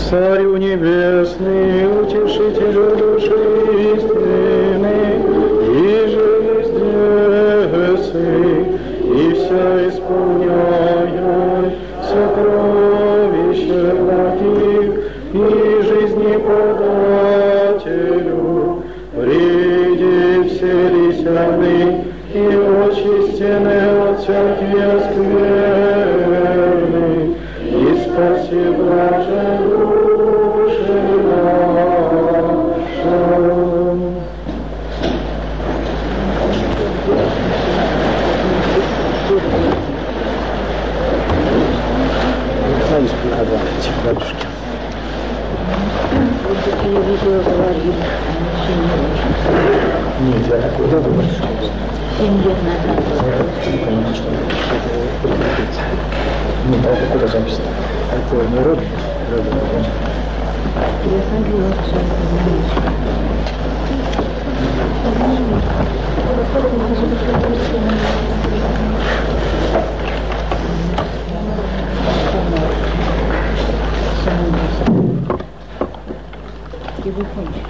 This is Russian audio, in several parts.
Царю небесный, утешителю души истины, и же вездесы, и вся исполняя сокровища благих, и жизни подателю, приди вселися и очистены от всяких скверны, и спаси блаже души наша. Батюшки. Нет, я такой да, батюшка. 7 лет назад. Нет, а это куда запись? Это не род? Я ходила сейчас. И выходишь.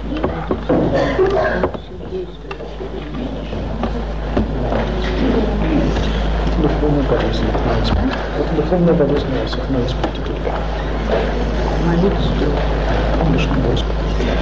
Духовная болезнь на исповедь. Вот духовная болезнь на исповедь только. Молиться что? Помнишь, на Господи.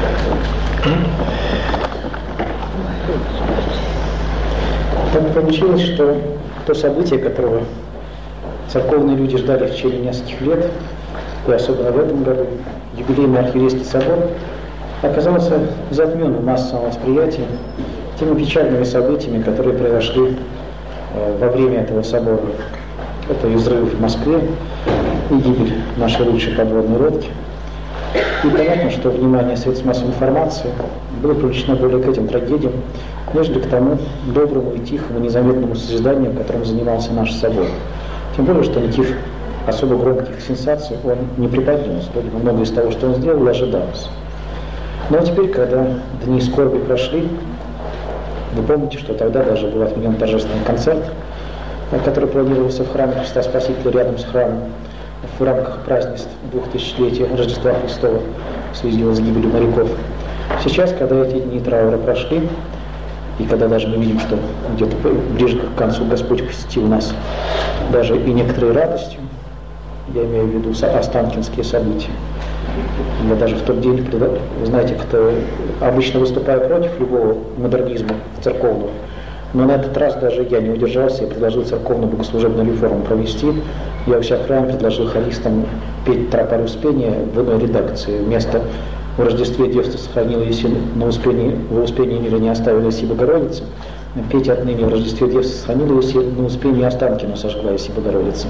Так получилось, что то событие, которого церковные люди ждали в течение нескольких лет, и особенно в этом году, юбилейный архиерейский собор, оказался затмён в массовом восприятии теми печальными событиями, которые произошли во время этого собора. Это и взрыв в Москве, и гибель нашей лучшей подводной лодки. И понятно, что внимание средств массовой информации было привлечено более к этим трагедиям, нежели к тому доброму и тихому, незаметному созиданию, которым занимался наш собор. Тем более, что никаких особо громких сенсаций он не преподнес. Многое из того, что он сделал, ожидалось. Ну а теперь, когда дни скорби прошли, вы помните, что тогда даже был отменен торжественный концерт, который планировался в храме Христа Спасителя рядом с храмом в рамках празднеств 2000-летия Рождества Христова в связи с гибелью моряков. Сейчас, когда эти дни траура прошли, и когда даже мы видим, что где-то ближе к концу Господь посетил нас даже и некоторой радостью, я имею в виду останкинские события. Я даже в тот день, вы знаете, кто обычно выступает против любого модернизма церковного, но на этот раз даже я не удержался и предложил церковную богослужебную реформу провести. Я у себя в храме предложил хористам петь тропарь Успения в иной редакции. Вместо «В Рождестве Девство сохранила Еси, на Успении, во Успении мира не оставила Еси Богородица», петь отныне «В Рождестве Девство сохранила Еси, на Успении Останкину сожгла Еси Богородица».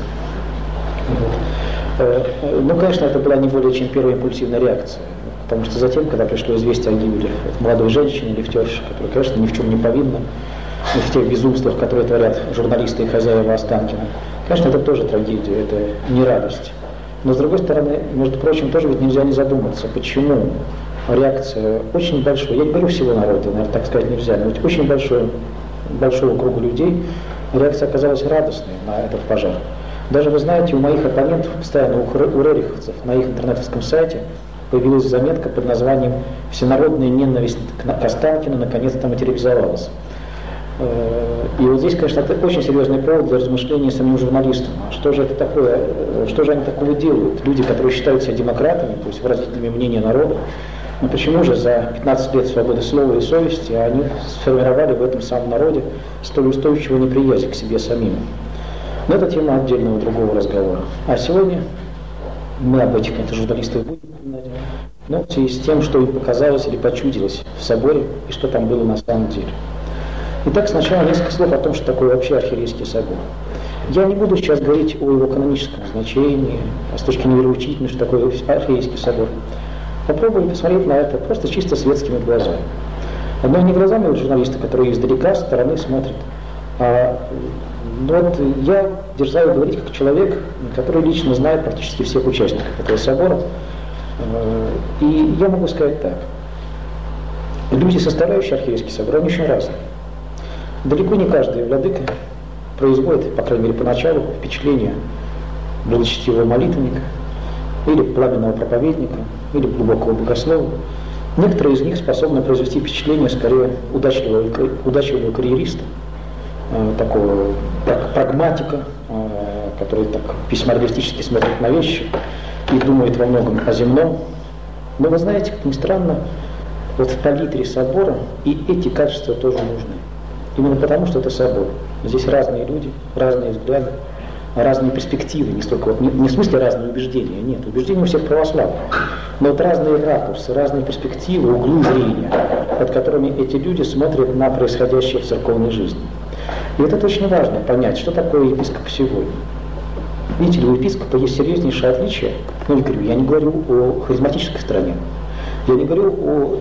Ну, конечно, это была не более чем первая импульсивная реакция, потому что затем, когда пришло известие о гибели молодой женщины, лифтерши, которая, конечно, ни в чем не повинна, в тех безумствах, которые творят журналисты и хозяева Останкина, конечно, это тоже трагедия, это не радость. Но, с другой стороны, между прочим, тоже ведь нельзя не задуматься, почему реакция очень большой, я не говорю всего народа, наверное, так сказать нельзя, но ведь очень большого круга людей реакция оказалась радостной на этот пожар. Даже, вы знаете, у моих оппонентов, постоянно у рериховцев, на их интернетовском сайте появилась заметка под названием «Всенародная ненависть к Останкину наконец-то материализовалась». И вот здесь, конечно, это очень серьезный повод для размышления самим журналистам. Что же это такое, что же они такого делают? Люди, которые считают себя демократами, то есть выразителями мнения народа, но почему же за 15 лет свободы слова и совести они сформировали в этом самом народе столь устойчивую неприязнь к себе самим? Но это тема отдельного другого разговора. А сегодня мы об этих, конечно, журналистах будем упоминать, но в связи с тем, что им показалось или почудилось в соборе и что там было на самом деле. Итак, сначала несколько слов о том, что такое вообще архиерейский собор. Я не буду сейчас говорить о его каноническом значении, а с точки зрения вероучительной, что такое архиерейский собор. Попробуем посмотреть на это просто чисто светскими глазами. Но не глазами вот журналиста, которые издалека, со стороны смотрят, вот я дерзаю говорить как человек, который лично знает практически всех участников этого собора. И я могу сказать так. Люди, составляющие архиерейский собор, они очень разные. Далеко не каждый владыка производит, по крайней мере поначалу, впечатление благочестивого молитвенника или пламенного проповедника, или глубокого богослова. Некоторые из них способны произвести впечатление скорее удачливого карьериста, такого прагматика, который так весьма реалистически смотрит на вещи и думает во многом о земном. Но вы знаете, как ни странно, вот в палитре собора и эти качества тоже нужны. Именно потому, что это собор. Здесь разные люди, разные взгляды, разные перспективы, не столько вот, не в смысле разные убеждения, нет, убеждения у всех православных, но вот разные ракурсы, разные перспективы, углы зрения, под которыми эти люди смотрят на происходящее в церковной жизни. И вот это очень важно понять, что такое епископ сегодня. Видите ли, у епископа есть серьезнейшее отличие. Ну, я не говорю о харизматической стороне, я не говорю о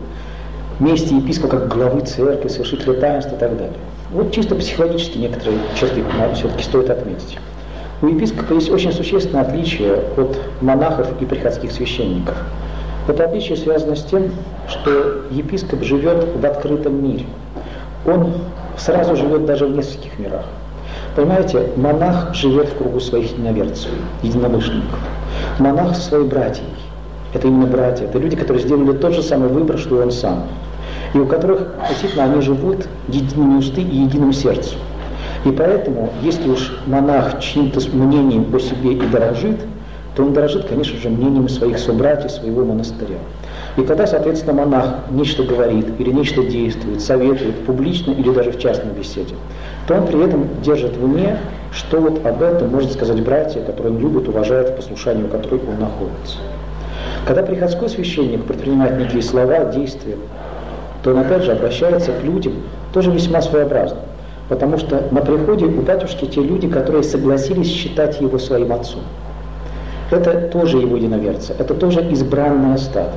месте епископа как главы церкви, совершителя таинств и так далее. Вот чисто психологически некоторые черты все-таки стоит отметить. У епископа есть очень существенное отличие от монахов и приходских священников. Это отличие связано с тем, что епископ живет в открытом мире. Он сразу живет даже в нескольких мирах. Понимаете, монах живет в кругу своих единоверцев, единомышленников. Монах со своей братьей. Это именно братья. Это люди, которые сделали тот же самый выбор, что и он сам. И у которых, действительно, они живут едиными устами и единым сердцем. И поэтому, если уж монах чьим-то мнением о себе и дорожит, то он дорожит, конечно же, мнением своих собратьев, своего монастыря. И когда, соответственно, монах нечто говорит или нечто действует, советует публично или даже в частной беседе, то он при этом держит в уме, что вот об этом может сказать братья, которые он любит, уважает, в послушании у которых он находится. Когда приходской священник предпринимает некие слова, действия, то он опять же обращается к людям тоже весьма своеобразно. Потому что на приходе у батюшки те люди, которые согласились считать его своим отцом. Это тоже его единоверцы, это тоже избранное стадо.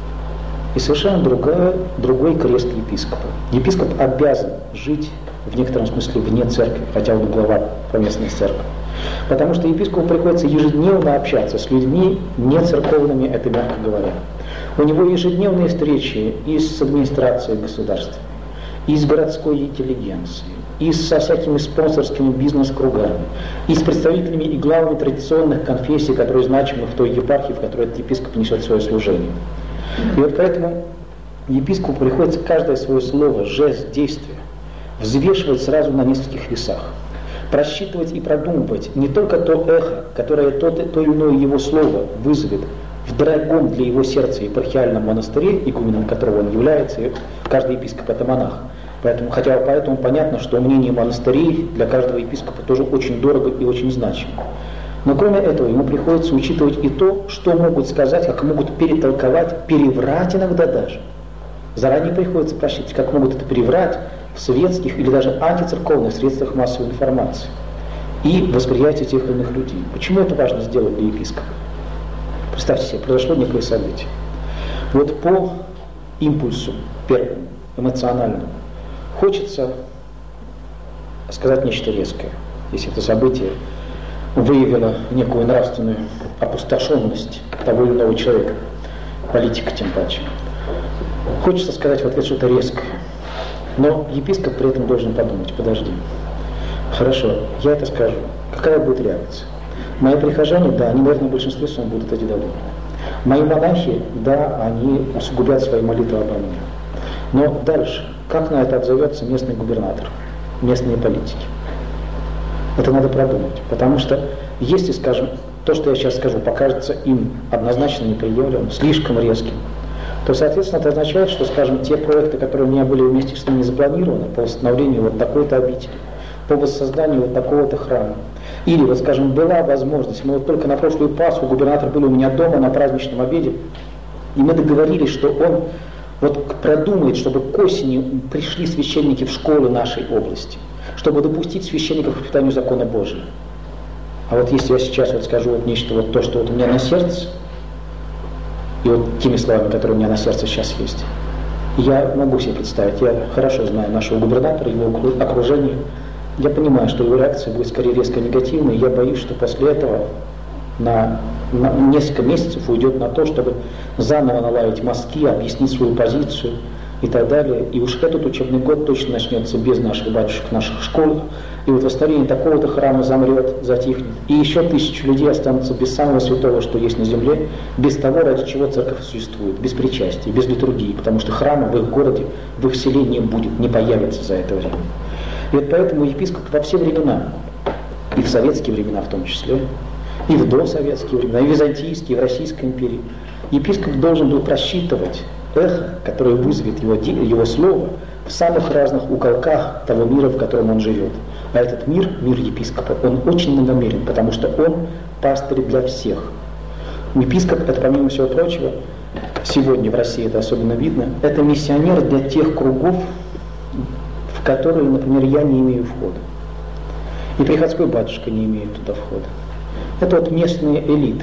И совершенно другой крест епископа. Епископ обязан жить в некотором смысле вне церкви, хотя он глава поместной церкви. Потому что епископу приходится ежедневно общаться с людьми не церковными, это мягко говоря. У него ежедневные встречи и с администрацией государства, и с городской интеллигенцией, и со всякими спонсорскими бизнес-кругами, и с представителями и главами традиционных конфессий, которые значимы в той епархии, в которой этот епископ несет свое служение. И вот поэтому епископу приходится каждое свое слово, жест, действие взвешивать сразу на нескольких весах, просчитывать и продумывать не только то эхо, которое то или иное его слово вызовет в дорогом для его сердца епархиальном монастыре, игуменом которого он является, и каждый епископ это монах. Поэтому понятно, что мнение монастырей для каждого епископа тоже очень дорого и очень значимо. Но кроме этого ему приходится учитывать и то, что могут сказать, как могут перетолковать, переврать иногда даже. Заранее приходится просчитывать, как могут это переврать в светских или даже антицерковных средствах массовой информации и восприятие тех или иных людей. Почему это важно сделать для епископа? Представьте себе, произошло некое событие. Вот по импульсу первому, эмоциональному, хочется сказать нечто резкое, если это событие выявило некую нравственную опустошенность того или иного человека, политика тем паче. Хочется сказать в ответ что-то резкое. Но епископ при этом должен подумать: подожди, хорошо, я это скажу, какая будет реакция? Мои прихожане, да, они, наверное, в большинстве своем будут эти довольны. Мои монахи, да, они усугубят свои молитвы обо мне. Но дальше, как на это отзовется местный губернатор, местные политики? Это надо продумать, потому что если, скажем, то, что я сейчас скажу, покажется им однозначно неприемлемым, слишком резким, то, соответственно, это означает, что, скажем, те проекты, которые у меня были вместе с ними запланированы по восстановлению вот такой-то обители, по воссозданию вот такого-то храма, или, вот, скажем, была возможность, мы вот только на прошлую Пасху, губернатор был у меня дома на праздничном обеде, и мы договорились, что он вот продумает, чтобы к осени пришли священники в школы нашей области, чтобы допустить священников к воспитанию закона Божия. А вот если я сейчас вот скажу вот нечто, вот то, что вот у меня на сердце, и вот теми словами, которые у меня на сердце сейчас есть, я могу себе представить, я хорошо знаю нашего губернатора, его окружение, я понимаю, что его реакция будет скорее резко негативной, и я боюсь, что после этого на несколько месяцев уйдет на то, чтобы заново наладить мозги, объяснить свою позицию, и так далее. И уж этот учебный год точно начнется без наших батюшек в наших школах. И вот восстановление такого-то храма замрет, затихнет. И еще 1000 людей останутся без самого святого, что есть на земле, без того, ради чего церковь существует, без причастия, без литургии, потому что храма в их городе, в их селе не будет, не появится за это время. И вот поэтому епископ во все времена, и в советские времена в том числе, и в досоветские времена, и в византийские, и в Российской империи, епископ должен был просчитывать эхо, которое вызовет его слово в самых разных уголках того мира, в котором он живет. А этот мир, мир епископа, он очень многомерен, потому что он пастырь для всех. Епископ, это, помимо всего прочего, сегодня в России это особенно видно, это миссионер для тех кругов, в которые, например, я не имею входа. И приходской батюшка не имеет туда входа. Это вот местные элиты.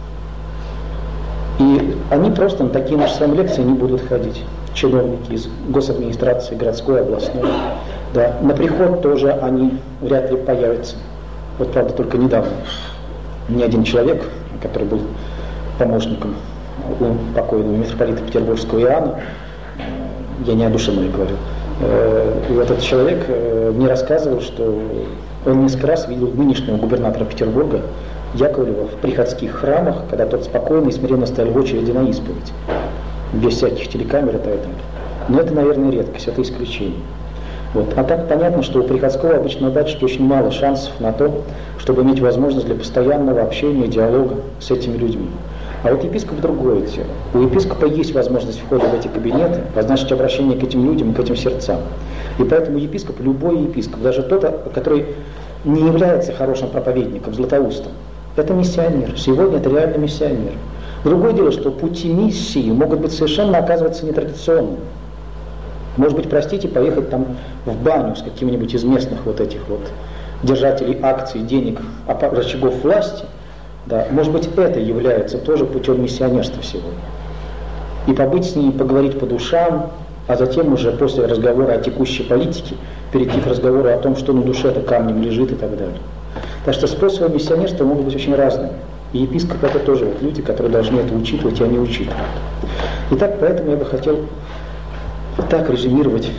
И они просто на такие наши с вами лекции не будут ходить. Чиновники из госадминистрации, городской, областной. Да. На приход тоже они вряд ли появятся. Вот правда только недавно. Ни один человек, который был помощником у покойного митрополита Петербургского Иоанна, я не о душе моей говорю, и этот человек мне рассказывал, что он несколько раз видел нынешнего губернатора Петербурга Яковлева в приходских храмах, когда тот спокойно и смиренно стоял в очереди на исповедь, без всяких телекамер и так далее. Но это, наверное, редкость, это исключение. Вот. А так понятно, что у приходского обычного батюшки очень мало шансов на то, чтобы иметь возможность для постоянного общения, диалога с этими людьми. А вот епископ другое дело. У епископа есть возможность входа в эти кабинеты, возможность обращения к этим людям, к этим сердцам. И поэтому епископ, любой епископ, даже тот, который не является хорошим проповедником, златоустом, это миссионер. Сегодня это реально миссионер. Другое дело, что пути миссии могут быть совершенно, оказываться, нетрадиционными. Может быть, простите, поехать там в баню с каким-нибудь из местных вот этих вот держателей акций, денег, рычагов власти. Да, может быть, это является тоже путем миссионерства сегодня. И побыть с ними, поговорить по душам, а затем уже после разговора о текущей политике перейти к разговору о том, что на душе-то камнем лежит и так далее. Так что способы миссионерства могут быть очень разными. И епископ это тоже вот люди, которые должны это учитывать, и они учитывают. Итак, поэтому я бы хотел так резюмировать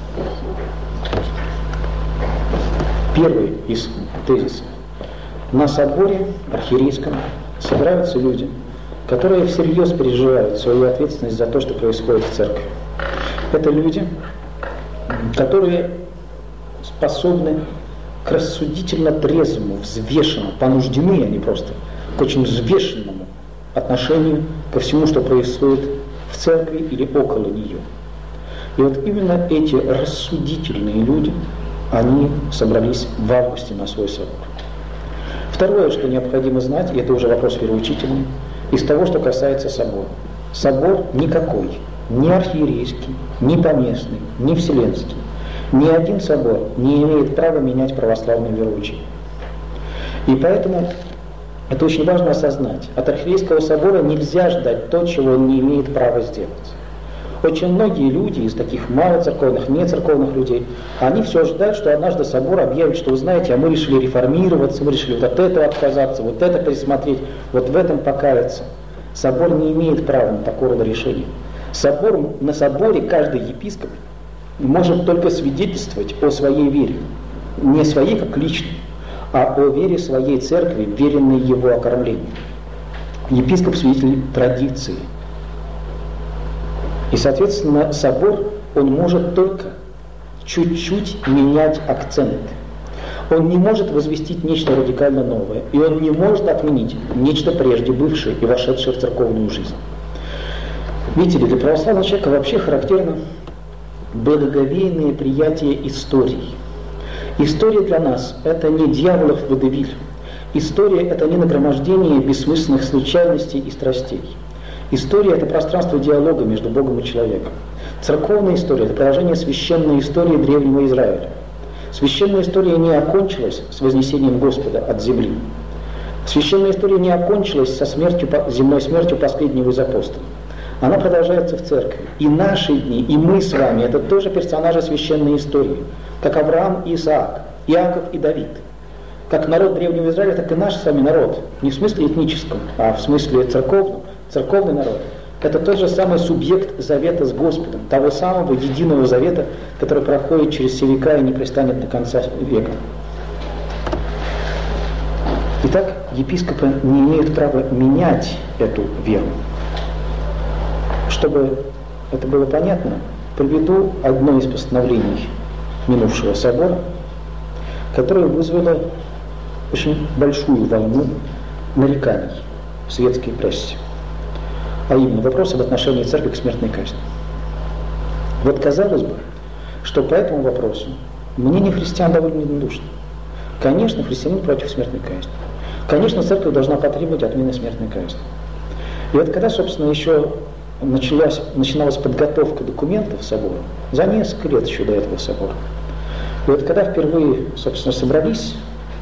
первый из тезисов. На соборе архиерейском собираются люди, которые всерьез переживают свою ответственность за то, что происходит в церкви. Это люди, которые способны к рассудительно трезвому, взвешенному, понуждены они просто к очень взвешенному отношению ко всему, что происходит в церкви или около нее. И вот именно эти рассудительные люди, они собрались в августе на свой собор. Второе, что необходимо знать, и это уже вопрос вероучительный, из того, что касается собора. Собор никакой, ни архиерейский, ни поместный, ни вселенский, ни один собор не имеет права менять православное вероучение. И поэтому это очень важно осознать. От архиерейского собора нельзя ждать то, чего он не имеет права сделать. Очень многие люди из таких малоцерковных, нецерковных людей, они все ждут, что однажды собор объявит, что вы знаете, а мы решили реформироваться, мы решили вот от этого отказаться, вот это пересмотреть, вот в этом покаяться. Собор не имеет права на такого рода решения. На соборе каждый епископ может только свидетельствовать о своей вере. Не своей как личной, а о вере своей церкви, веренной его окормлению. Епископ свидетель традиции. И, соответственно, собор, он может только чуть-чуть менять акценты. Он не может возвестить нечто радикально новое, и он не может отменить нечто прежде бывшее и вошедшее в церковную жизнь. Видите ли, для православного человека вообще характерно благоговейное приятие истории. История для нас – это не дьяволов водевиль. История – это не нагромождение бессмысленных случайностей и страстей. История – это пространство диалога между Богом и человеком. Церковная история – это продолжение священной истории древнего Израиля. Священная история не окончилась с вознесением Господа от земли. Священная история не окончилась со земной смертью последнего из апостолов. Она продолжается в церкви. И наши дни, и мы с вами – это тоже персонажи священной истории. Как Авраам и Исаак, Иаков и Давид. Как народ древнего Израиля, так и наш с вами народ. Не в смысле этническом, а в смысле церковном. Церковный народ, это тот же самый субъект завета с Господом, того самого единого завета, который проходит через все века и не пристанет до конца века. Итак, епископы не имеют права менять эту веру. Чтобы это было понятно, приведу одно из постановлений минувшего собора, которое вызвало очень большую волну нареканий в светской прессе. А именно вопрос об отношении церкви к смертной казни. Вот казалось бы, что по этому вопросу мнение христиан довольно единодушно. Конечно, христианин против смертной казни. Конечно, церковь должна потребовать отмены смертной казни. И вот когда, собственно, еще начиналась подготовка документов собора, за несколько лет еще до этого собора, и вот когда впервые, собственно, собрались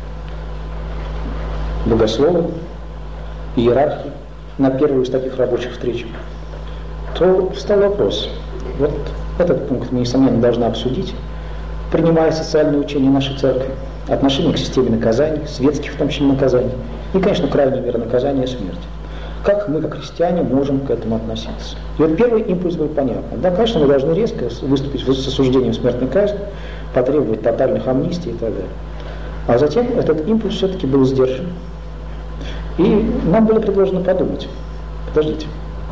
богословы, иерархи на первую из таких рабочих встреч, то встал вопрос. Вот этот пункт мы, несомненно, должны обсудить, принимая социальные учения нашей церкви, отношение к системе наказаний, светских в том числе наказаний, и, конечно, крайняя мера наказания — смерть. Как мы, как христиане, можем к этому относиться? И вот первый импульс был понятен. Да, конечно, мы должны резко выступить с осуждением смертной казни, потребовать тотальных амнистий и так далее. А затем этот импульс все-таки был сдержан. И нам было предложено подумать. Подождите.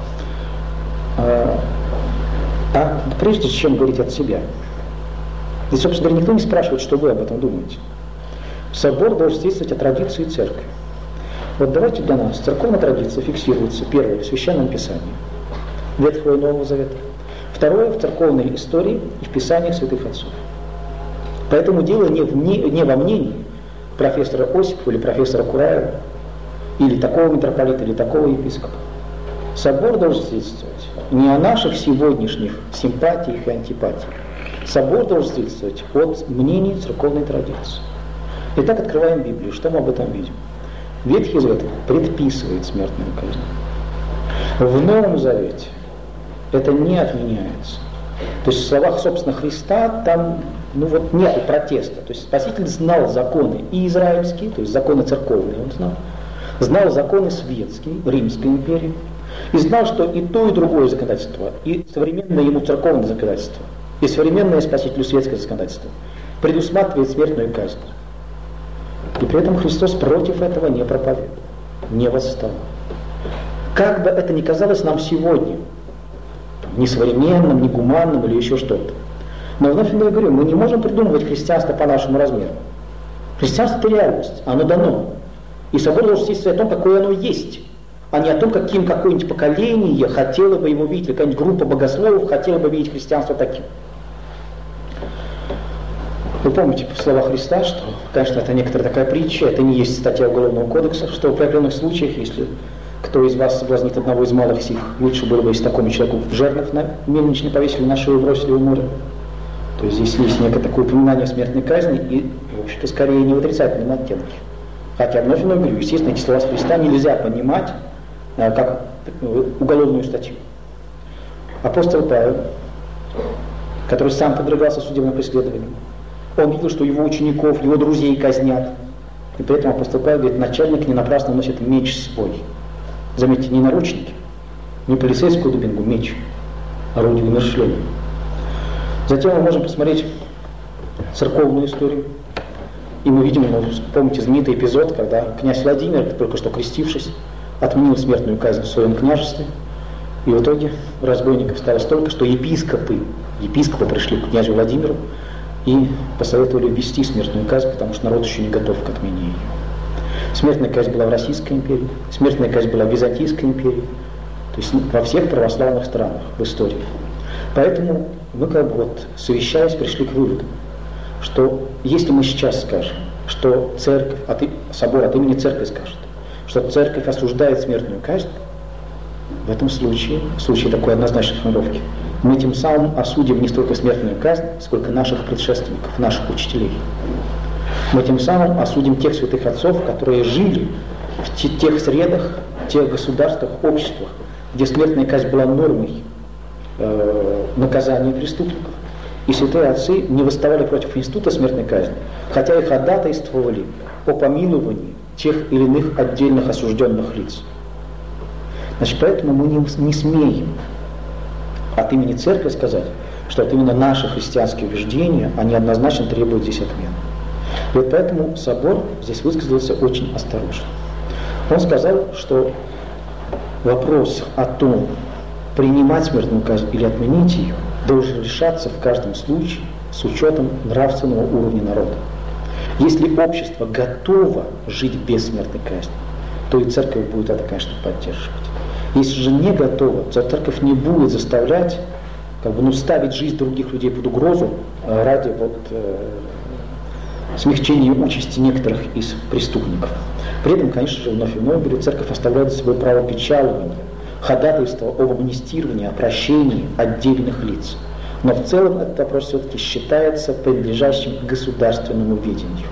Прежде чем говорить от себя, и, собственно говоря, никто не спрашивает, что вы об этом думаете. Собор должен действовать о традиции церкви. Вот давайте для нас церковная традиция фиксируется, первое, в Священном Писании, Ветхого и Нового Завета. Второе, в церковной истории и в Писаниях святых отцов. Поэтому дело не во мнении профессора Осипова или профессора Кураева, или такого митрополита, или такого епископа. Собор должен свидетельствовать не о наших сегодняшних симпатиях и антипатиях. Собор должен свидетельствовать от мнений церковной традиции. Итак, открываем Библию. Что мы об этом видим? Ветхий Завет предписывает смертную казнь. В Новом Завете это не отменяется. То есть в словах, собственно, Христа там нет протеста. То есть Спаситель знал законы и израильские, то есть законы церковные он знал законы светские, Римской империи, и знал, что и то, и другое законодательство, и современное ему церковное законодательство, и современное Спасителю светское законодательство предусматривает смертную казнь. И при этом Христос против этого не проповедует, не восстал. Как бы это ни казалось нам сегодня, несовременным, негуманным или еще что-то. Но вновь я говорю, мы не можем придумывать христианство по нашему размеру. Христианство — это реальность, оно дано. И собор должен свидетельствовать о том, какое оно есть, а не о том, каким какое-нибудь поколение хотело бы его видеть, или какая-нибудь группа богословов хотела бы видеть христианство таким. Вы помните слова Христа, что, конечно, это некоторая такая притча, это не есть статья Уголовного кодекса, что в определенных случаях, если кто из вас соблазнит одного из малых сих, лучше было бы, если такому человеку жернов на мельничный не повесили, на шею бросили в море. То есть здесь есть некое такое упоминание смертной казни и, в общем-то, скорее не в отрицательном оттенке. Хотя, вновь говорю, естественно, эти слова Христа нельзя понимать как уголовную статью. Апостол Павел, который сам подвергался судебному преследованию, он видел, что его учеников, его друзей казнят. И поэтому апостол Павел говорит, начальник не напрасно носит меч свой. Заметьте, не наручники, не полицейскую дубинку, меч, орудие умерщвления. Затем мы можем посмотреть церковную историю. И мы видим, помните, знаменитый эпизод, когда князь Владимир, только что крестившись, отменил смертную казнь в своем княжестве. И в итоге разбойников стало столько, что епископы пришли к князю Владимиру и посоветовали ввести смертную казнь, потому что народ еще не готов к отмене ее. Смертная казнь была в Российской империи, смертная казнь была в Византийской империи, то есть во всех православных странах в истории. Поэтому мы совещаясь, пришли к выводу, что если мы сейчас скажем, что церковь, собор от имени церкви скажет, что церковь осуждает смертную казнь, в этом случае, в случае такой однозначной формулировки, мы тем самым осудим не столько смертную казнь, сколько наших предшественников, наших учителей. Мы тем самым осудим тех святых отцов, которые жили в тех средах, тех государствах, обществах, где смертная казнь была нормой наказания преступников. И святые отцы не восставали против института смертной казни, хотя и ходатайствовали о помиловании тех или иных отдельных осужденных лиц. Значит, поэтому мы не смеем от имени церкви сказать, что это именно наши христианские убеждения, они однозначно требуют здесь отмены. И вот поэтому собор здесь высказался очень осторожно. Он сказал, что вопрос о том, принимать смертную казнь или отменить ее, должен решаться в каждом случае с учетом нравственного уровня народа. Если общество готово жить без смертной казни, то и церковь будет это, конечно, поддерживать. Если же не готова, то церковь не будет заставлять, ставить жизнь других людей под угрозу ради смягчения участи некоторых из преступников. При этом, конечно же, вновь и вновь говорю, церковь оставляет за собой право печалования, ходатайства об амнистировании, о прощении отдельных лиц. Но в целом этот вопрос все-таки считается принадлежащим государственному ведению.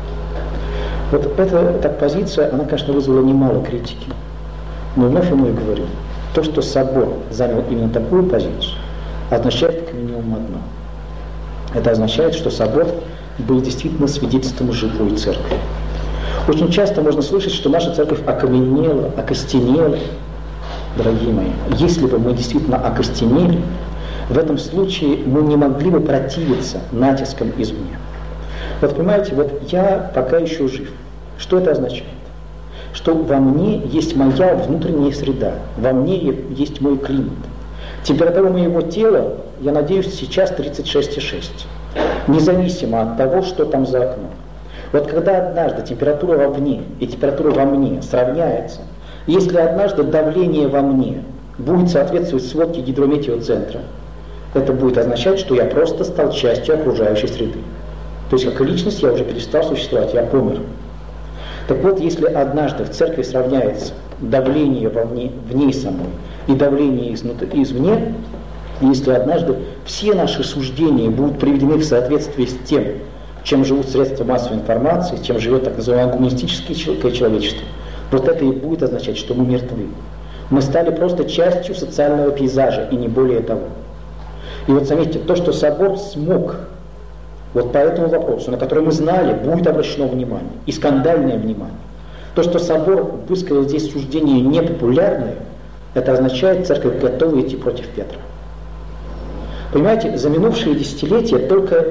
Вот эта позиция, она, конечно, вызвала немало критики. Но вновь ему и говорю, то, что собор занял именно такую позицию, означает как минимум одно. Это означает, что собор был действительно свидетельством живой церкви. Очень часто можно слышать, что наша церковь окаменела, окостенела. Дорогие мои, если бы мы действительно окостенели, в этом случае мы не могли бы противиться натискам извне. Вот понимаете, я пока еще жив. Что это означает? Что во мне есть моя внутренняя среда, во мне есть мой климат. Температура моего тела, я надеюсь, сейчас 36,6. Независимо от того, что там за окном. Вот когда однажды температура вовне и температура во мне сравняется, если однажды давление во мне будет соответствовать сводке гидрометеоцентра, это будет означать, что я просто стал частью окружающей среды. То есть как личность я уже перестал существовать, я помер. Так вот, если однажды в церкви сравняется давление в ней самой и давление извне, если однажды все наши суждения будут приведены в соответствии с тем, чем живут средства массовой информации, чем живет так называемое гуманистическое человечество, вот это и будет означать, что мы мертвы. Мы стали просто частью социального пейзажа, и не более того. И вот заметьте, то, что собор смог вот по этому вопросу, на который мы знали, будет обращено внимание, и скандальное внимание. То, что собор высказал здесь суждение непопулярное, это означает, церковь готова идти против Петра. Понимаете, за минувшие десятилетия только,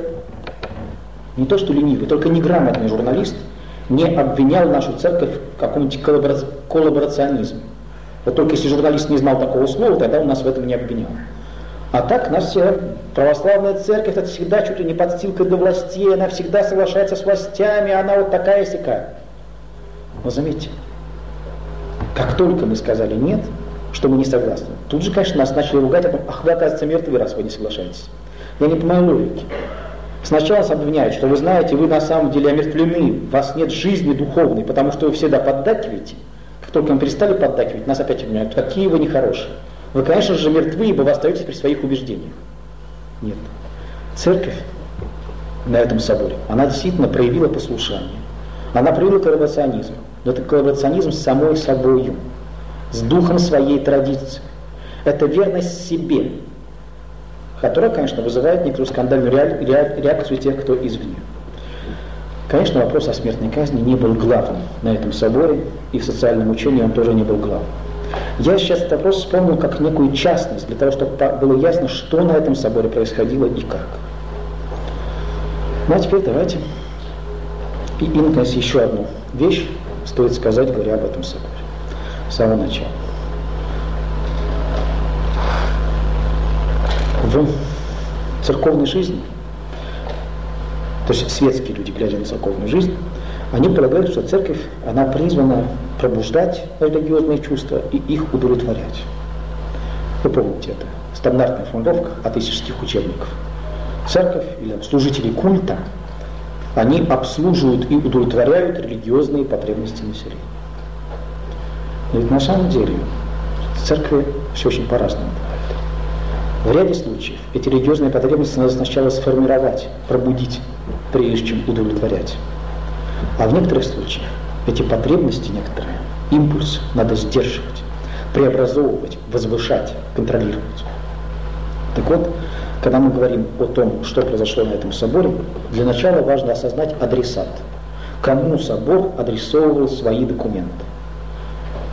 не то что ленивый, только неграмотный журналист не обвинял нашу церковь в каком-нибудь коллаборационизме. Вот только если журналист не знал такого слова, тогда он нас в этом не обвинял. А так, наша вся православная церковь, это всегда чуть ли не подстилка для властей, она всегда соглашается с властями, она вот такая-сякая. Но заметьте, как только мы сказали «нет», что мы не согласны, тут же, конечно, нас начали ругать о том, ах, вы, оказывается, мертвы, раз вы не соглашаетесь. Я не понимаю логики. Сначала нас обвиняют, что вы знаете, вы на самом деле омертвлены, у вас нет жизни духовной, потому что вы всегда поддакиваете. Как только мы перестали поддакивать, нас опять обвиняют, какие вы нехорошие. Вы, конечно же, мертвы, ибо вы остаетесь при своих убеждениях. Нет. Церковь на этом соборе, она действительно проявила послушание. Она проявила коллаборационизм. Но это коллаборационизм с самой собою, с духом своей традиции. Это верность себе, которая, конечно, вызывает некоторую скандальную реакцию тех, кто извне. Конечно, вопрос о смертной казни не был главным на этом соборе, и в социальном учении он тоже не был главным. Я сейчас этот вопрос вспомнил как некую частность, для того, чтобы было ясно, что на этом соборе происходило и как. Ну а теперь давайте. И наконец, еще одну вещь стоит сказать, говоря об этом соборе. С самого начала. В церковной жизни, то есть светские люди, глядя на церковную жизнь, они полагают, что церковь, она призвана пробуждать религиозные чувства и их удовлетворять. Вы помните это. Стандартная формулировка атеистических учебников. Церковь или служители культа, они обслуживают и удовлетворяют религиозные потребности населения. Но ведь на самом деле в церкви все очень по-разному бывает. В ряде случаев эти религиозные потребности надо сначала сформировать, пробудить, прежде чем удовлетворять. А в некоторых случаях эти потребности некоторые, импульс надо сдерживать, преобразовывать, возвышать, контролировать. Так вот, когда мы говорим о том, что произошло на этом соборе, для начала важно осознать адресат. Кому собор адресовывал свои документы?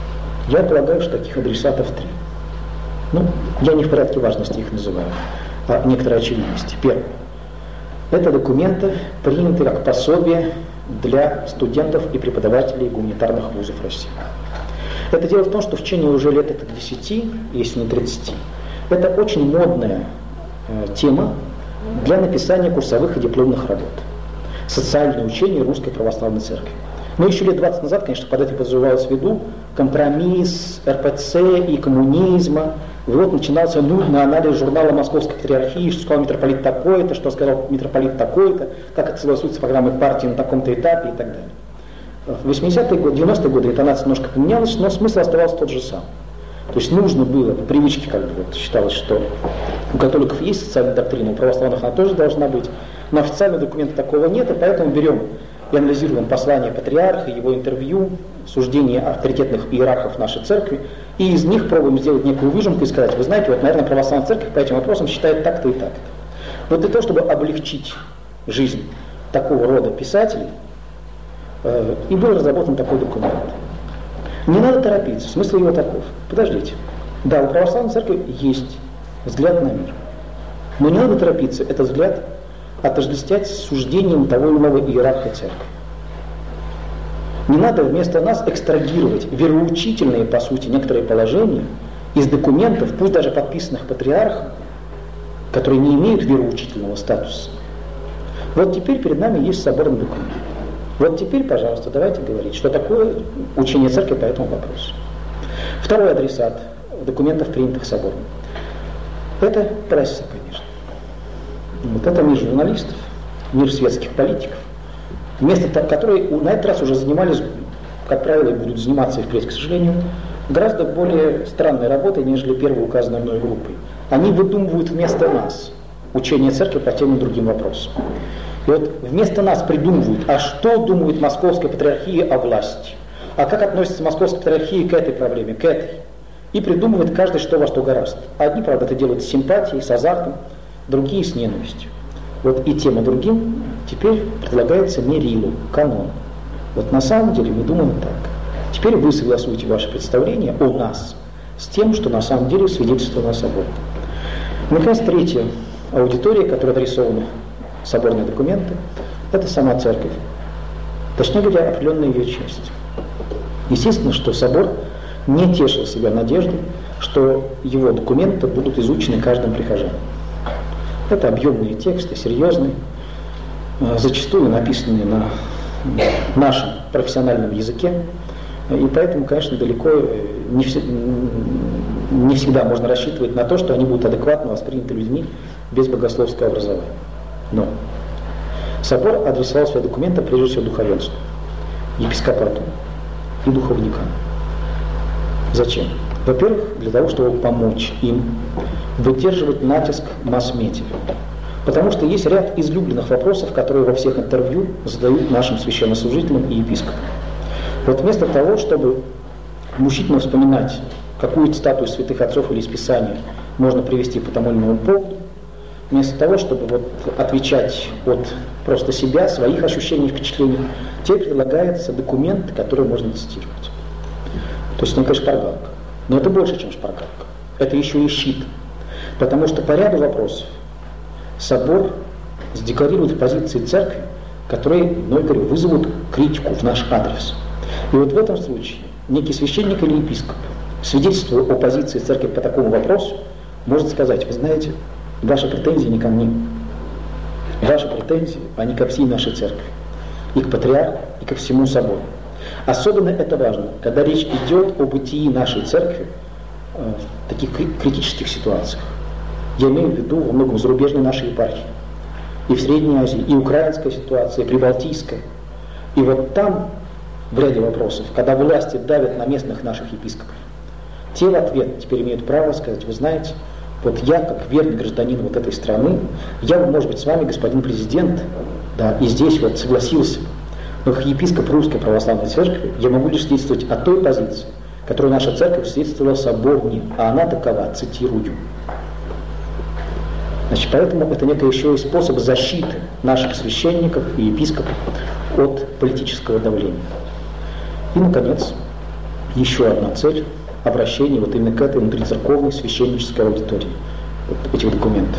Я полагаю, что таких адресатов 3. Ну, я не в порядке важности их называю, а некоторой очевидности. Первое. Это документы, принятые как пособие для студентов и преподавателей гуманитарных вузов России. Это дело в том, что в течение уже лет 10, если не 30, это очень модная тема для написания курсовых и дипломных работ. Социальное учение Русской Православной Церкви. Но еще лет 20 назад, конечно, под этим подразумевалось в виду компромисс РПЦ и коммунизма. И вот начинался нудный анализ журнала Московской Патриархии, что сказал митрополит такой-то, что сказал митрополит такой-то, как это согласуется с программой партии на таком-то этапе и так далее. В 80-е годы, 90-е годы интонация немножко поменялась, но смысл оставался тот же самый. То есть нужно было, по привычке, как бы вот, считалось, что у католиков есть социальная доктрина, у православных она тоже должна быть, но официального документа такого нет, и поэтому берем и анализируем послание патриарха, его интервью, суждения авторитетных иерархов нашей церкви, и из них пробуем сделать некую выжимку и сказать, вы знаете, вот, наверное, православная церковь по этим вопросам считает так-то и так-то. Вот для того, чтобы облегчить жизнь такого рода писателей, и был разработан такой документ. Не надо торопиться, смысл его таков. Подождите. Да, у православной церкви есть взгляд на мир. Но не надо торопиться этот взгляд отождествлять с суждением того или иного иерарха церкви. Не надо вместо нас экстрагировать вероучительные, по сути, некоторые положения из документов, пусть даже подписанных патриархом, которые не имеют вероучительного статуса. Вот теперь перед нами есть соборный документ. Вот теперь, пожалуйста, давайте говорить, что такое учение церкви по этому вопросу. Второй адресат документов, принятых собором. Это пресса, конечно. Вот это мир журналистов, мир светских политиков, место, которые на этот раз уже занимались, как правило, и будут заниматься и впредь, к сожалению, гораздо более странной работой, нежели первой указанной мной группой. Они выдумывают вместо нас учение церкви по тем и другим вопросам. И вот вместо нас придумывают, а что думает Московская Патриархия о власти, а как относится Московская Патриархия к этой проблеме, к этой. И придумывает каждый, что во что гораздо. Одни, правда, это делают с симпатией, с азартом, другие с ненавистью. Вот и тем, и другим теперь предлагается мерилу, канон. Вот на самом деле мы думаем так. Теперь вы согласуете ваше представление о нас с тем, что на самом деле свидетельствовало о соборе. Наконец, третья аудитория, которая адресована соборные документы, это сама церковь. Точнее говоря, определенная ее часть. Естественно, что собор не тешил себя надеждой, что его документы будут изучены каждым прихожанином. Это объемные тексты, серьезные, зачастую написанные на нашем профессиональном языке, и поэтому, конечно, далеко не всегда можно рассчитывать на то, что они будут адекватно восприняты людьми без богословского образования. Но собор адресовал свои документы прежде всего духовенству, епископату и духовникам. Зачем? Во-первых, для того, чтобы помочь им выдерживать натиск масс-медиа. Потому что есть ряд излюбленных вопросов, которые во всех интервью задают нашим священнослужителям и епископам. Вот вместо того, чтобы мучительно вспоминать, какую цитату из святых отцов или из Писания можно привести по тому или иному поводу, вместо того, чтобы вот отвечать от просто себя, своих ощущений и впечатлений, тебе предлагается документ, который можно цитировать. То есть некая шпаргалка. Но это больше, чем шпаргалка. Это еще и щит. Потому что по ряду вопросов собор сдекларирует позиции церкви, которые, ну, я говорю, вызовут критику в наш адрес. И вот в этом случае некий священник или епископ, свидетельствуя о позиции церкви по такому вопросу, может сказать: вы знаете, ваши претензии не ко мне. Ваши претензии, они ко всей нашей церкви. И к патриарху, и ко всему собору. Особенно это важно, когда речь идет о бытии нашей церкви в таких критических ситуациях. Я имею в виду во многом зарубежной нашей епархии. И в Средней Азии, и украинская ситуация, и прибалтийская. И вот там, в ряде вопросов, когда власти давят на местных наших епископов, те в ответ теперь имеют право сказать: вы знаете, вот я, как верный гражданин вот этой страны, я, может быть, с вами, господин президент, да, и здесь вот согласился, но как епископ Русской Православной Церкви я могу лишь свидетельствовать о той позиции, которую наша церковь свидетельствовала соборне, а она такова, цитирую. Значит, поэтому это некий еще и способ защиты наших священников и епископов от политического давления. И, наконец, еще одна цель обращения вот именно к этой внутрицерковной священнической аудитории вот этих документов.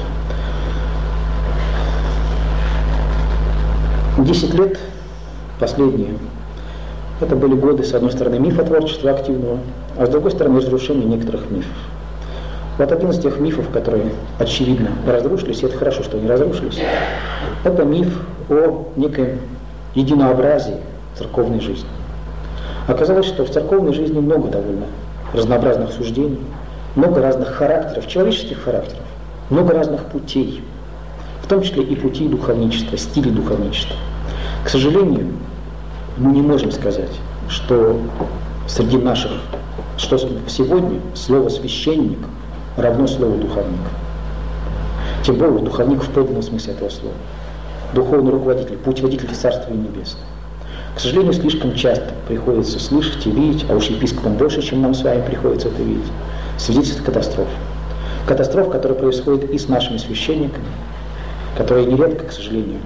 10 лет последние, это были годы, с одной стороны, мифотворчества активного, а с другой стороны, разрушения некоторых мифов. Вот один из тех мифов, которые, очевидно, разрушились, и это хорошо, что они разрушились, это миф о некоем единообразии церковной жизни. Оказалось, что в церковной жизни много довольно разнообразных суждений, много разных характеров, человеческих характеров, много разных путей, в том числе и путей духовничества, стилей духовничества. К сожалению, мы не можем сказать, что среди наших, что сегодня слово «священник» равно слову «духовник». Тем более духовник в подлинном смысле этого слова. Духовный руководитель, путеводитель в Царствие Небесное. К сожалению, слишком часто приходится слышать и видеть, а уж епископам больше, чем нам с вами приходится это видеть, свидетельства катастроф. Катастроф, которые происходят и с нашими священниками, которые нередко, к сожалению,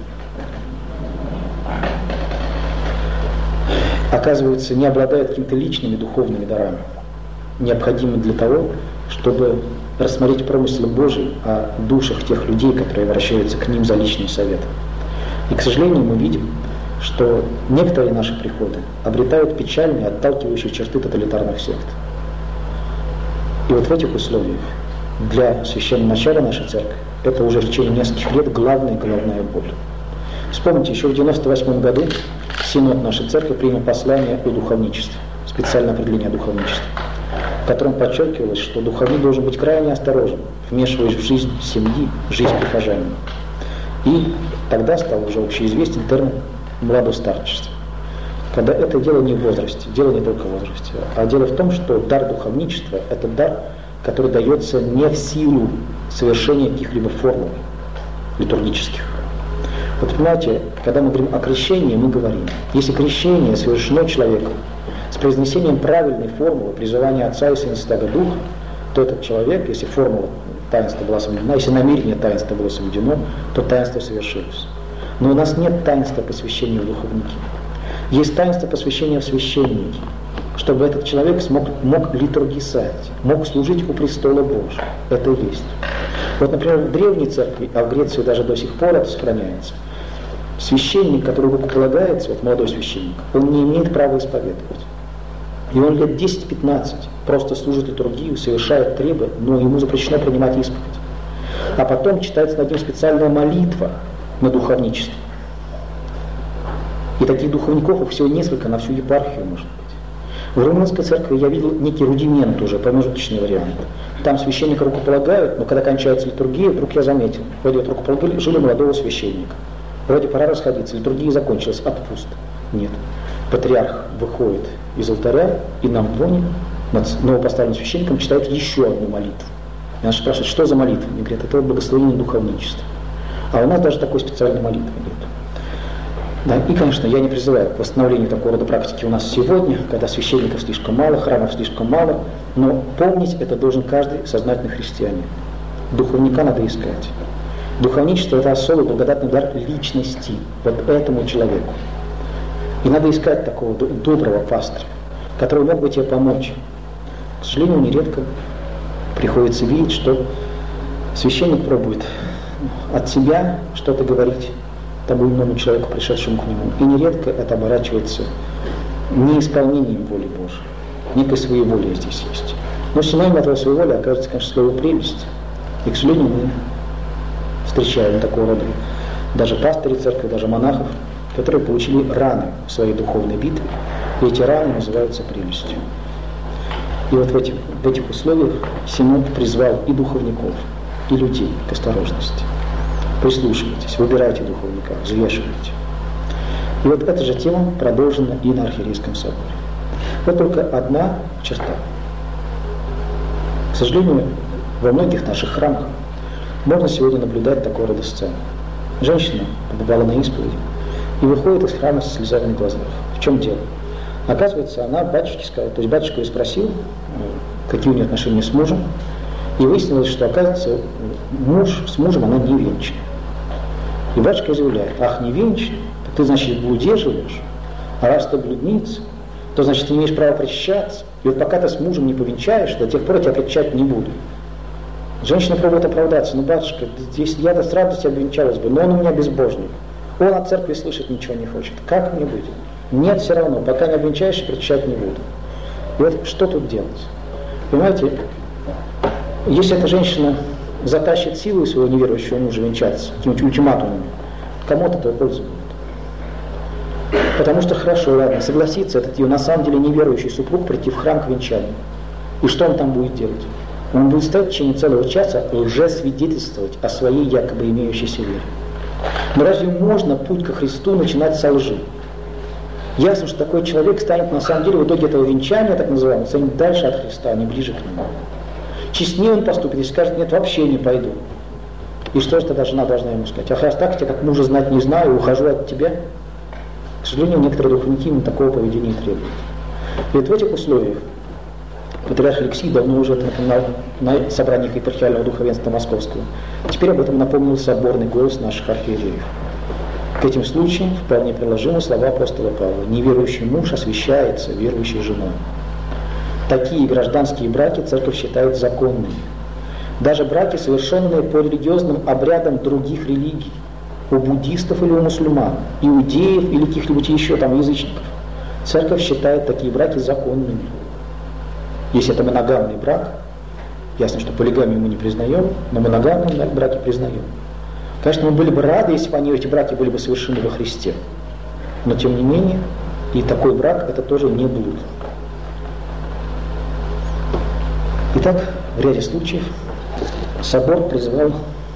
оказывается, не обладают какими-то личными духовными дарами, необходимыми для того, чтобы рассмотреть промысел Божий о душах тех людей, которые обращаются к ним за личным советом. И, к сожалению, мы видим, что некоторые наши приходы обретают печальные, отталкивающие черты тоталитарных сект. И вот в этих условиях для священноначала нашей церкви это уже в течение нескольких лет главная головная боль. Вспомните, еще в 1998 году Синод нашей церкви принял послание о духовничестве, специальное определение о духовничестве, в котором подчеркивалось, что духовник должен быть крайне осторожен, вмешиваясь в жизнь семьи, в жизнь прихожанина. И тогда стал уже общеизвестен термин «младостарчество». Когда это дело не в возрасте, дело не только в возрасте, а дело в том, что дар духовничества – это дар, который дается не в силу совершения каких-либо формул литургических. Вот понимаете, когда мы говорим о крещении, мы говорим, если крещение совершено человеком с произнесением правильной формулы призывания Отца и Сына и Святаго Духа, то этот человек, если формула таинства была соблюдена, если намерение таинства было соблюдено, то таинство совершилось. Но у нас нет таинства посвящения в духовники. Есть таинство посвящения в священники, чтобы этот человек мог литургисать, мог служить у престола Божия. Это есть. Вот, например, в древней церкви, а в Греции даже до сих пор это сохраняется, священник, который рукополагается, вот молодой священник, он не имеет права исповедовать. И он лет 10-15 просто служит литургию, совершает требы, но ему запрещено принимать исповедь. А потом читается над ним специальная молитва на духовничество. И таких духовников всего несколько на всю епархию, может быть. В румынской церкви я видел некий рудимент уже, промежуточный вариант. Там священника рукополагают, но когда кончается литургия, вдруг я заметил, вроде вот рукоположили молодого священника. Вроде пора расходиться, литургия закончилась, отпуск. Нет. Патриарх выходит из алтаря и на амвоне над новопоставленным священником читает еще одну молитву. И нас спрашивают, что за молитва? Они говорят, это благословение духовничества. А у нас даже такой специальной молитвы нет. Да, и, конечно, я не призываю к восстановлению такого рода практики у нас сегодня, когда священников слишком мало, храмов слишком мало, но помнить это должен каждый сознательный христианин. Духовника надо искать. Духовничество – это особый благодатный дар личности, вот этому человеку. И надо искать такого доброго пастыря, который мог бы тебе помочь. К сожалению, нередко приходится видеть, что священник пробует от себя что-то говорить тому иному человеку, пришедшему к нему. И нередко это оборачивается неисполнением воли Божией. Некой своеволия здесь есть. Но синонимом этого своеволия оказывается, конечно, слово «прелесть». И, к сожалению, мы встречаем такого рода даже пастырей церкви, даже монахов, которые получили раны в своей духовной битве, и эти раны называются прелестью. И вот в этих условиях Синод призвал и духовников, и людей к осторожности. Прислушивайтесь, выбирайте духовника, взвешивайте. И вот эта же тема продолжена и на Архиерейском соборе. Вот только одна черта. К сожалению, во многих наших храмах можно сегодня наблюдать такого рода сцену. Женщина побывала на исповеди и выходит из храма со слезами на глазах. В чем дело? Оказывается, она батюшке сказала, то есть батюшка ее спросил, какие у нее отношения с мужем, и выяснилось, что, оказывается, с мужем она не венчана. И батюшка заявляет, ах, не венчана, так ты, значит, блудеживаешь, а раз ты блудница, то, значит, ты не имеешь права причащаться, И вот пока ты с мужем не повенчаешь, до тех пор я тебя кричать не буду. Женщина пробует оправдаться. Ну, батюшка, здесь я-то с радостью обвенчалась бы, но он у меня безбожник. Он от церкви слышать ничего не хочет. Как мне быть? Нет, все равно, пока не обвенчаешь, кричать не буду. И вот что тут делать? Понимаете, если эта женщина затащит силу своего неверующего мужа венчаться какими-то ультиматумами, кому от этого польза будет? Потому что хорошо, ладно, согласится этот ее на самом деле неверующий супруг прийти в храм к венчанию. И что он там будет делать? Он будет стоять в течение целого часа лжесвидетельствовать о своей якобы имеющейся вере. Но разве можно путь ко Христу начинать со лжи? Ясно, что такой человек станет на самом деле в итоге этого венчания, так называемого, станет дальше от Христа, а не ближе к Нему. Честнее он поступит, если скажет: нет, вообще не пойду. И что же тогда жена должна ему сказать? Ах, раз так, я как мужа знать не знаю, ухожу от тебя. К сожалению, некоторые духовники именно такого поведения требуют. И вот в этих условиях патриарх Алексий давно уже это напоминал на собраниях епархиального духовенства Московского. Теперь об этом напомнил соборный голос наших архиереев. К этим случаям вполне приложимы слова апостола Павла: неверующий муж освящается верующей женой. Такие гражданские браки церковь считает законными. Даже браки, совершенные по религиозным обрядам других религий, у буддистов или у мусульман, иудеев или каких-нибудь еще там язычников, церковь считает такие браки законными. Если это моногамный брак, ясно, что полигамию мы не признаем, но моногамные браки признаем. Конечно, мы были бы рады, если бы эти браки были бы совершены во Христе. Но тем не менее, и такой брак это тоже не блуд. Итак, в ряде случаев собор призывал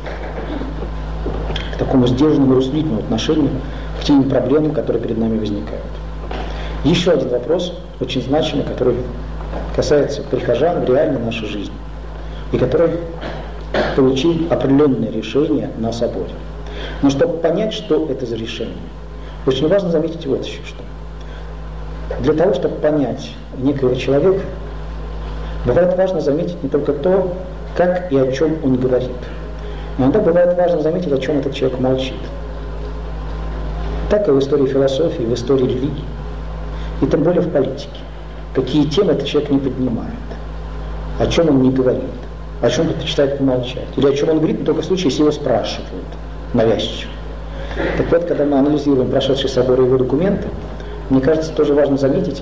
к такому сдержанному и рассудительному отношению к тем проблемам, которые перед нами возникают. Еще один вопрос, очень значимый, который касается прихожан в реальной нашей жизни, и который получил определенное решение на соборе. Но чтобы понять, что это за решение, очень важно заметить вот еще что. Для того, чтобы понять некоего человека, бывает важно заметить не только то, как и о чем он говорит, но иногда бывает важно заметить, о чем этот человек молчит. Так и в истории философии, в истории религии, и тем более в политике. Какие темы этот человек не поднимает, о чем он не говорит, о чем предпочитает помолчать, или о чем он говорит, но только в случае, если его спрашивают навязчиво. Так вот, когда мы анализируем прошедший собор и его документы, мне кажется, тоже важно заметить,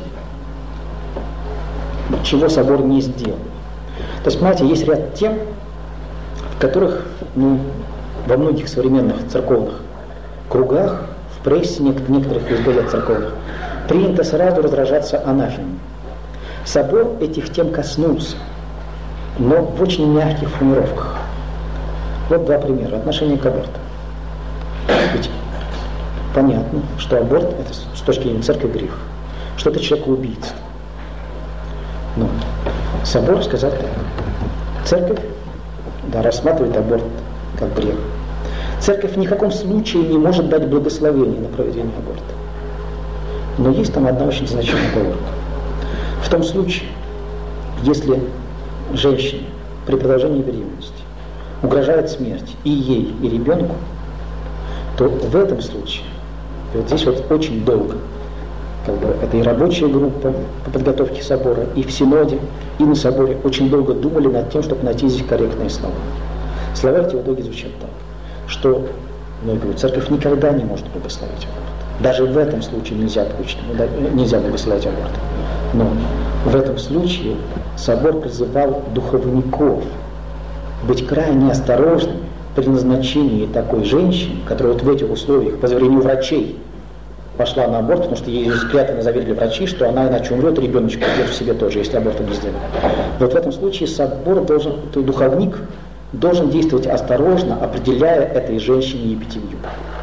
чего собор не сделал. То есть, понимаете, есть ряд тем, в которых во многих современных церковных кругах, в прессе, некоторых из газет церковных, принято сразу раздражаться анафемой. Собор этих тем коснулся, но в очень мягких формулировках. Вот два примера. Отношение к аборту. Ведь понятно, что аборт – это с точки зрения церкви грех, что это человека-убийца. Но собор сказал так. Церковь рассматривает аборт как грех. Церковь ни в каком случае не может дать благословение на проведение аборта. Но есть там одна очень значительная оговорка. В том случае, если женщине при продолжении беременности угрожает смерть и ей, и ребенку, то в этом случае, и вот здесь вот очень долго, это и рабочая группа по подготовке собора, и в синоде, и на соборе очень долго думали над тем, чтобы найти здесь корректные слова. Слова эти в итоге звучат так, что церковь никогда не может благословить аборт. Даже в этом случае нельзя благословить аборт. Но в этом случае собор призывал духовников быть крайне осторожными при назначении такой женщины, которая вот в этих условиях, по заверению врачей, пошла на аборт, потому что ей клятвенно заверили врачи, что она иначе умрет, и ребеночек придет в себе тоже, если аборт не сделает. Вот в этом случае собор должен, духовник должен действовать осторожно, определяя этой женщине епитемию.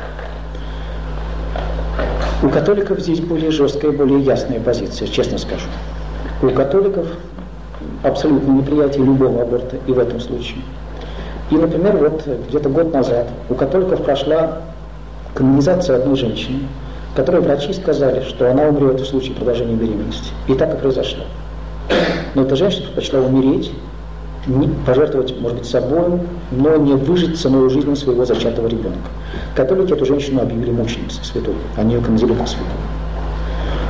У католиков здесь более жесткая, более ясная позиция, честно скажу. У католиков абсолютно неприятие любого аборта и в этом случае. И, например, вот где-то год назад у католиков прошла канонизация одной женщины, которой врачи сказали, что она умрет в случае продолжения беременности. И так и произошло. Но эта женщина предпочла умереть, пожертвовать, может быть, собой, но не выжить ценой жизни своего зачатого ребенка. Католики эту женщину объявили мученицей святой, они ее канонизировали как святую.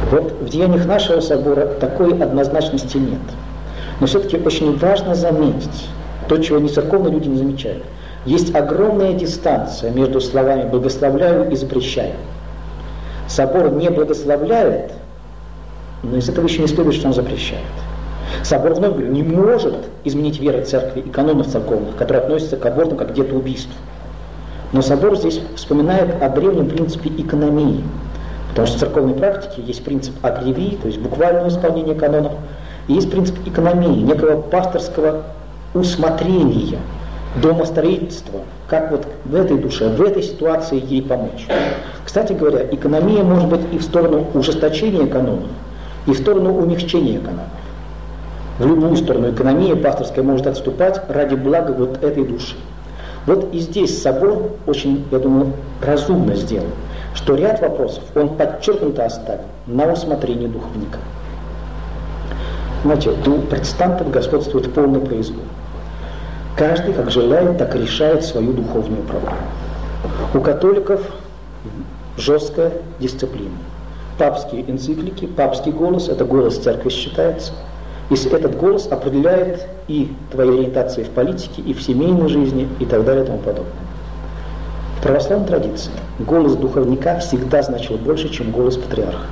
Вот в деяниях нашего собора такой однозначности нет. Но все-таки очень важно заметить то, чего ни церковные люди не замечают. Есть огромная дистанция между словами «благословляю» и «запрещаю». Собор не благословляет, но из этого еще не следует, что он запрещает. Собор, вновь говорю, не может изменить веры церкви и канонов церковных, которые относятся к аборту как к детоубийству. Но собор здесь вспоминает о древнем принципе экономии, потому что в церковной практике есть принцип агревии, то есть буквального исполнения канонов, и есть принцип экономии, некого пасторского усмотрения, домостроительства, как вот в этой душе, в этой ситуации ей помочь. Кстати говоря, экономия может быть и в сторону ужесточения канонов, и в сторону умягчения канонов. В любую сторону экономия пасторская может отступать ради блага вот этой души. Вот и здесь собор очень, я думаю, разумно сделал, что ряд вопросов он подчеркнуто оставил на усмотрение духовника. Знаете, у протестантов господствует полный произвол. Каждый, как желает, так решает свою духовную проблему. У католиков жесткая дисциплина. Папские энциклики, папский голос, это голос церкви считается. И этот голос определяет и твои ориентации в политике, и в семейной жизни, и так далее, и тому подобное. В православной традиции голос духовника всегда значил больше, чем голос патриарха.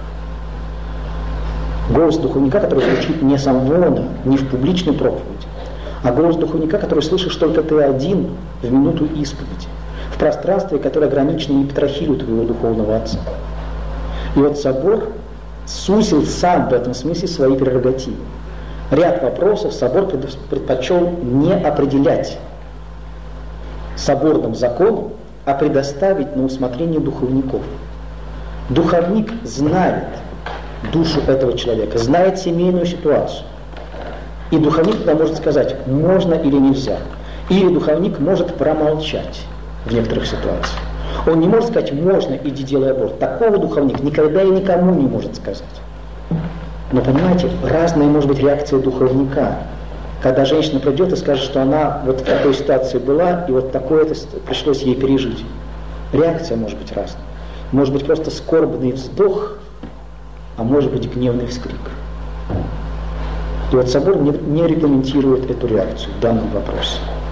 Голос духовника, который звучит не самовольно, не в публичной проповеди, а голос духовника, который слышишь только ты один в минуту исповеди, в пространстве, которое ограничено епитрахилью твоего духовного отца. И вот собор сузил сам в этом смысле свои прерогативы. Ряд вопросов собор предпочел не определять соборным законом, а предоставить на усмотрение духовников. Духовник знает душу этого человека, знает семейную ситуацию. И духовник тогда может сказать, можно или нельзя. Или духовник может промолчать в некоторых ситуациях. Он не может сказать, можно, иди делай аборт. Такого духовник никогда и никому не может сказать. Но понимаете, разная может быть реакция духовника. Когда женщина придет и скажет, что она вот в такой ситуации была, и вот такое-то пришлось ей пережить. Реакция может быть разная. Может быть просто скорбный вздох, а может быть гневный вскрик. И вот собор не регламентирует эту реакцию в данном вопросе.